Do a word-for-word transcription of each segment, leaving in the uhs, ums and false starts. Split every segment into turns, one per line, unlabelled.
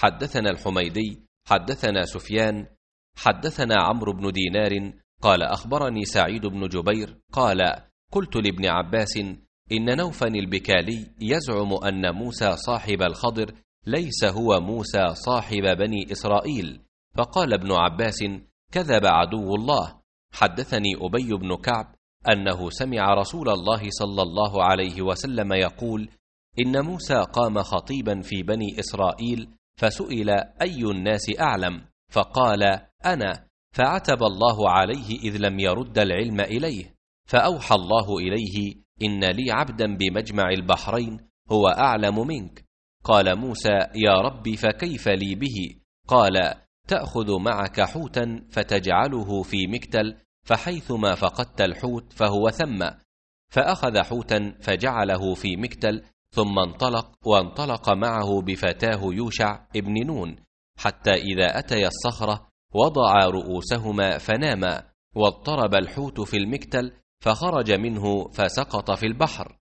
حدثنا الحميدي حدثنا سفيان حدثنا عمرو بن دينار قال أخبرني سعيد بن جبير قال قلت لابن عباس إن نوفا البكالي يزعم أن موسى صاحب الخضر ليس هو موسى صاحب بني إسرائيل، فقال ابن عباس كذب عدو الله. حدثني أبي بن كعب أنه سمع رسول الله صلى الله عليه وسلم يقول إن موسى قام خطيبا في بني إسرائيل فسئل أي الناس أعلم فقال أنا، فعتب الله عليه إذ لم يرد العلم إليه، فأوحى الله إليه إن لي عبدا بمجمع البحرين هو أعلم منك. قال موسى يا ربي فكيف لي به؟ قال تأخذ معك حوتا فتجعله في مكتل، فحيثما فقدت الحوت فهو ثم. فأخذ حوتا فجعله في مكتل، ثم انطلق وانطلق معه بفتاه يوشع ابن نون، حتى إذا أتيا الصخرة وضع رؤوسهما فناما، واضطرب الحوت في المكتل فخرج منه فسقط في البحر،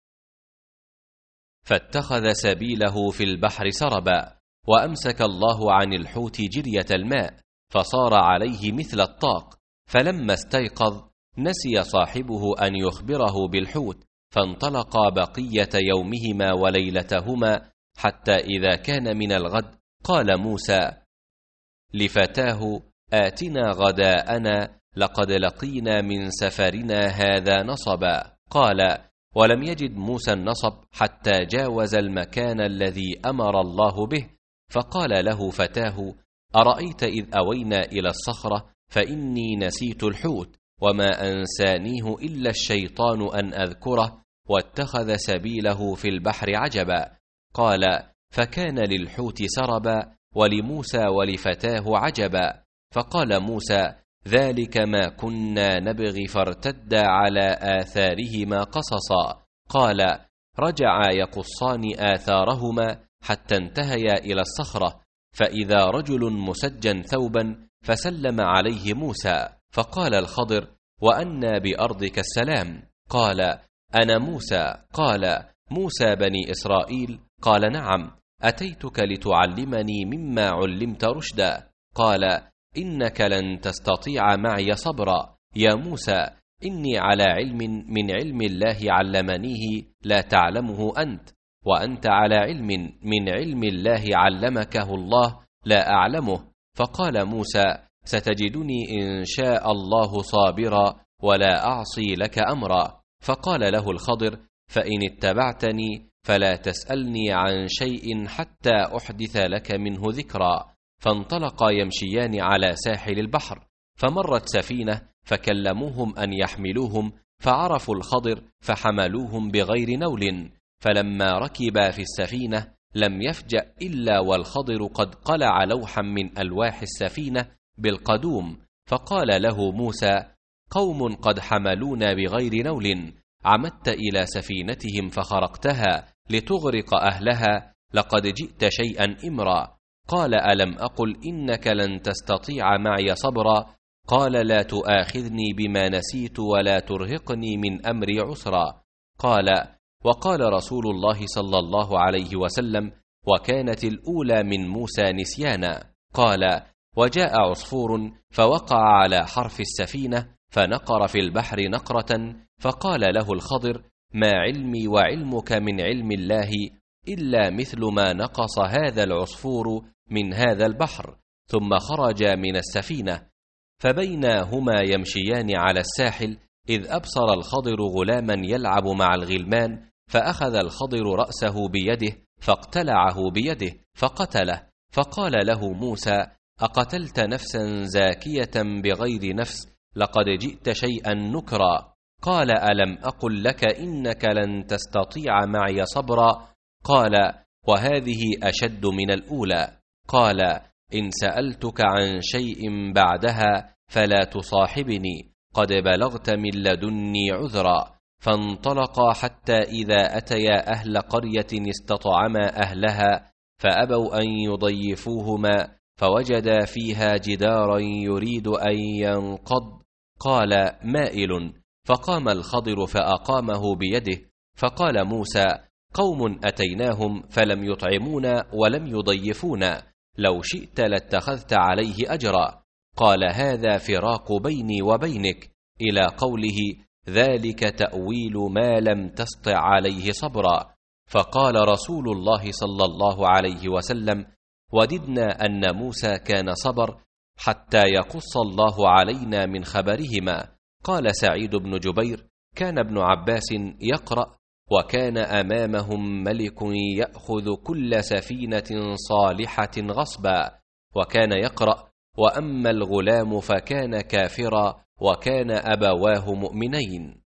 فاتخذ سبيله في البحر سربا، وأمسك الله عن الحوت جرية الماء فصار عليه مثل الطاق. فلما استيقظ نسي صاحبه أن يخبره بالحوت، فانطلقا بقية يومهما وليلتهما، حتى إذا كان من الغد قال موسى لفتاه آتنا غداءنا لقد لقينا من سفرنا هذا نصبا. قال ولم يجد موسى النصب حتى جاوز المكان الذي أمر الله به، فقال له فتاه أرأيت إذ أوينا إلى الصخرة فإني نسيت الحوت وما أنسانيه إلا الشيطان أن أذكره، واتخذ سبيله في البحر عجبا. قال فكان للحوت سربا ولموسى ولفتاه عجبا. فقال موسى ذلك ما كنا نبغي فارتدا على آثارهما قصصا. قال رجعا يقصان آثارهما حتى انتهيا إلى الصخرة، فإذا رجل مسجا ثوبا فسلم عليه موسى، فقال الخضر وأنى بأرضك السلام؟ قال أنا موسى. قال موسى بني إسرائيل؟ قال نعم، أتيتك لتعلمني مما علمت رشدا. قال إنك لن تستطيع معي صبرا يا موسى، إني على علم من علم الله علمنيه لا تعلمه أنت، وأنت على علم من علم الله علمكه الله لا أعلمه. فقال موسى ستجدني إن شاء الله صابرا ولا أعصي لك أمرا. فقال له الخضر فإن اتبعتني فلا تسألني عن شيء حتى أحدث لك منه ذكرا. فانطلقا يمشيان على ساحل البحر، فمرت سفينة فكلموهم أن يحملوهم، فعرفوا الخضر فحملوهم بغير نول. فلما ركبا في السفينة لم يفجأ إلا والخضر قد قلع لوحا من ألواح السفينة بالقدوم. فقال له موسى قوم قد حملونا بغير نول، عمدت إلى سفينتهم فخرقتها لتغرق أهلها، لقد جئت شيئا إمرا. قال ألم أقل إنك لن تستطيع معي صبرا؟ قال لا تؤاخذني بما نسيت ولا ترهقني من أمري عسرا. قال وقال رسول الله صلى الله عليه وسلم وكانت الأولى من موسى نسيانا. قال وجاء عصفور فوقع على حرف السفينة فنقر في البحر نقرة، فقال له الخضر ما علمي وعلمك من علم الله إلا مثل ما نقص هذا العصفور من هذا البحر. ثم خرجا من السفينة، فبينا هما يمشيان على الساحل إذ أبصر الخضر غلاما يلعب مع الغلمان، فأخذ الخضر رأسه بيده فاقتلعه بيده فقتله. فقال له موسى أقتلت نفسا زاكية بغير نفس؟ لقد جئت شيئا نكرا. قال ألم أقل لك إنك لن تستطيع معي صبرا؟ قال وهذه أشد من الأولى. قال إن سألتك عن شيء بعدها فلا تصاحبني، قد بلغت من لدني عذرا. فانطلقا حتى إذا أتيا أهل قرية استطعما أهلها فأبوا أن يضيفوهما، فوجدا فيها جدارا يريد أن ينقض. قال مائل، فقام الخضر فأقامه بيده. فقال موسى قوم أتيناهم فلم يطعمونا ولم يضيفونا، لو شئت لاتخذت عليه أجرا. قال: هذا فراق بيني وبينك، إلى قوله: ذلك تأويل ما لم تسطع عليه صبرا. فقال رسول الله صلى الله عليه وسلم: وددنا أن موسى كان صبر حتى يقص الله علينا من خبرهما. قال سعيد بن جبير: كان ابن عباس يقرأ: وكان أمامهم ملك يأخذ كل سفينة صالحة غصبا. وكان يقرأ: وأما الغلام فكان كافرا وكان أبواه مؤمنين.